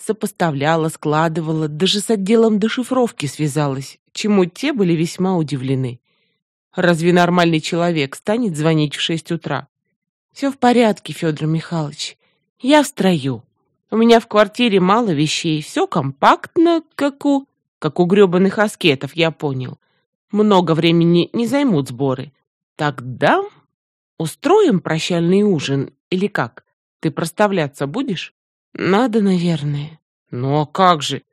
Сопоставляла, складывала, даже с отделом дешифровки связалась, чему те были весьма удивлены. Разве нормальный человек станет звонить в 6 утра? Все в порядке, Федор Михайлович. Я в строю. У меня в квартире мало вещей, все компактно, как у грёбаных аскетов, я понял. Много времени не займут сборы. Тогда устроим прощальный ужин или как? Ты проставляться будешь? Надо, наверное. Ну а как же?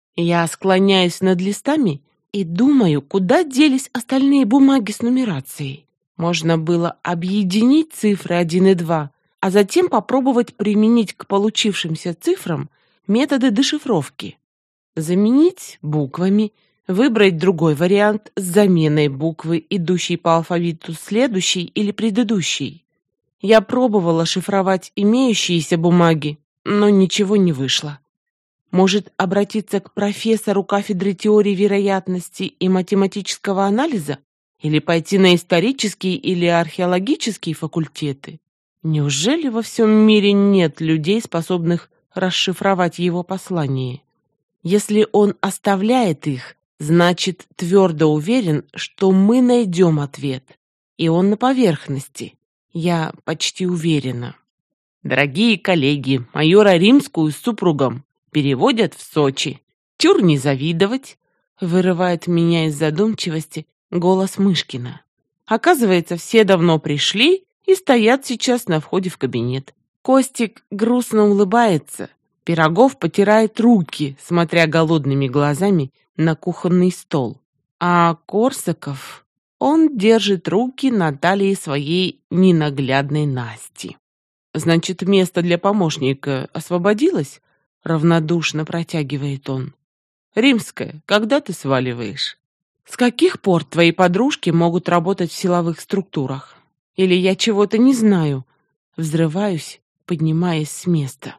Я склоняюсь над листами и думаю, куда делись остальные бумаги с нумерацией. Можно было объединить цифры 1 и 2, а затем попробовать применить к получившимся цифрам методы дешифровки. Заменить буквами, выбрать другой вариант с заменой буквы, идущей по алфавиту следующей или предыдущей. Я пробовала шифровать имеющиеся бумаги, но ничего не вышло. Может, обратиться к профессору кафедры теории вероятности и математического анализа? Или пойти на исторический или археологические факультеты? Неужели во всем мире нет людей, способных расшифровать его послание? Если он оставляет их, значит, твердо уверен, что мы найдем ответ. И он на поверхности. Я почти уверена. Дорогие коллеги, майора Римскую с супругом переводят в Сочи. Чур не завидовать, вырывает меня из задумчивости голос Мышкина. Оказывается, все давно пришли и стоят сейчас на входе в кабинет. Костик грустно улыбается. Пирогов потирает руки, смотря голодными глазами на кухонный стол. А Корсаков, он держит руки на талии своей ненаглядной Насти. Значит, место для помощника освободилось? Равнодушно протягивает он. Римская, когда ты сваливаешь? С каких пор твои подружки могут работать в силовых структурах? Или я чего-то не знаю? Взрываюсь, поднимаясь с места.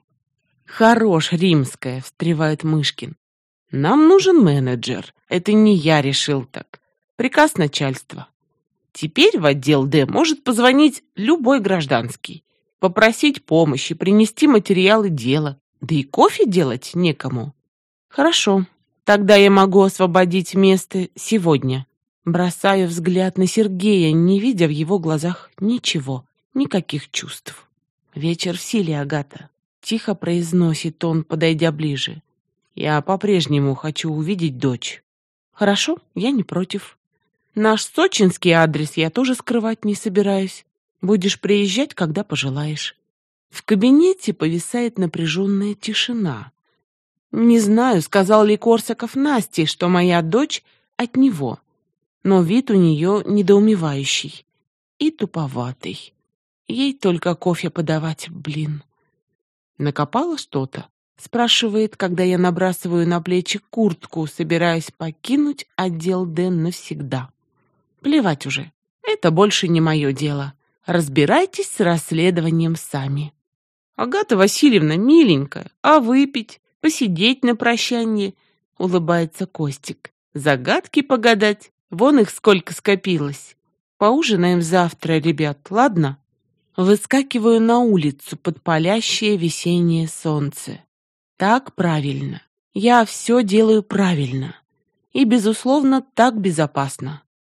Хорош, Римская, встревает Мышкин. Нам нужен менеджер. Это не я решил так. Приказ начальства. Теперь в отдел Д может позвонить любой гражданский, попросить помощи, принести материалы дела. Да и кофе делать некому. Хорошо, тогда я могу освободить место сегодня. Бросаю взгляд на Сергея, не видя в его глазах ничего, никаких чувств. Вечер в силе, Агата. Тихо произносит он, подойдя ближе. Я по-прежнему хочу увидеть дочь. Хорошо, я не против. Наш сочинский адрес я тоже скрывать не собираюсь. Будешь приезжать, когда пожелаешь. В кабинете повисает напряженная тишина. Не знаю, сказал ли Корсаков Насте, что моя дочь от него, но вид у нее недоумевающий и туповатый. Ей только кофе подавать, блин. Накопала что-то? Спрашивает, когда я набрасываю на плечи куртку, собираясь покинуть отдел Д навсегда. Плевать уже, это больше не мое дело. Разбирайтесь с расследованием сами. Агата Васильевна, миленькая, а выпить, посидеть на прощанье, улыбается Костик. Загадки погадать, вон их сколько скопилось. Поужинаем завтра, ребят, ладно? Выскакиваю на улицу под палящее весеннее солнце. Так правильно. Я все делаю правильно. И, безусловно, так безопасно.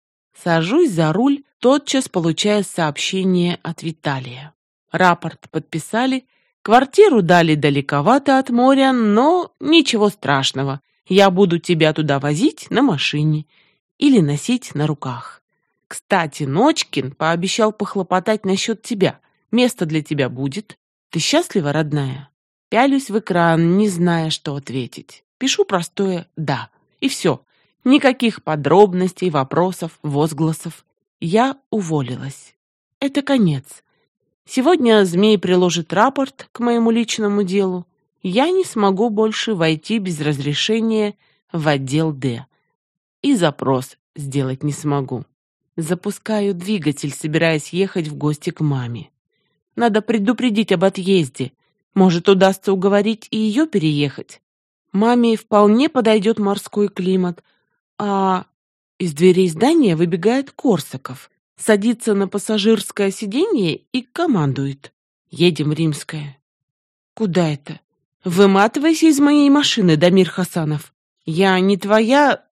Сажусь за руль, тотчас получая сообщение от Виталия. Рапорт подписали, квартиру дали далековато от моря, но ничего страшного. Я буду тебя туда возить на машине или носить на руках. Кстати, Ночкин пообещал похлопотать насчет тебя. Место для тебя будет. Ты счастлива, родная? Пялюсь в экран, не зная, что ответить. Пишу простое «да». И все. Никаких подробностей, вопросов, возгласов. Я уволилась. Это конец. Сегодня Змей приложит рапорт к моему личному делу. Я не смогу больше войти без разрешения в отдел Д. И запрос сделать не смогу. Запускаю двигатель, собираясь ехать в гости к маме. Надо предупредить об отъезде. Может, удастся уговорить и ее переехать. Маме вполне подойдет морской климат. А из дверей здания выбегает Корсаков, садится на пассажирское сиденье и командует. Едем, Римская. Куда это? Выматывайся из моей машины, Дамир Хасанов. Я не твоя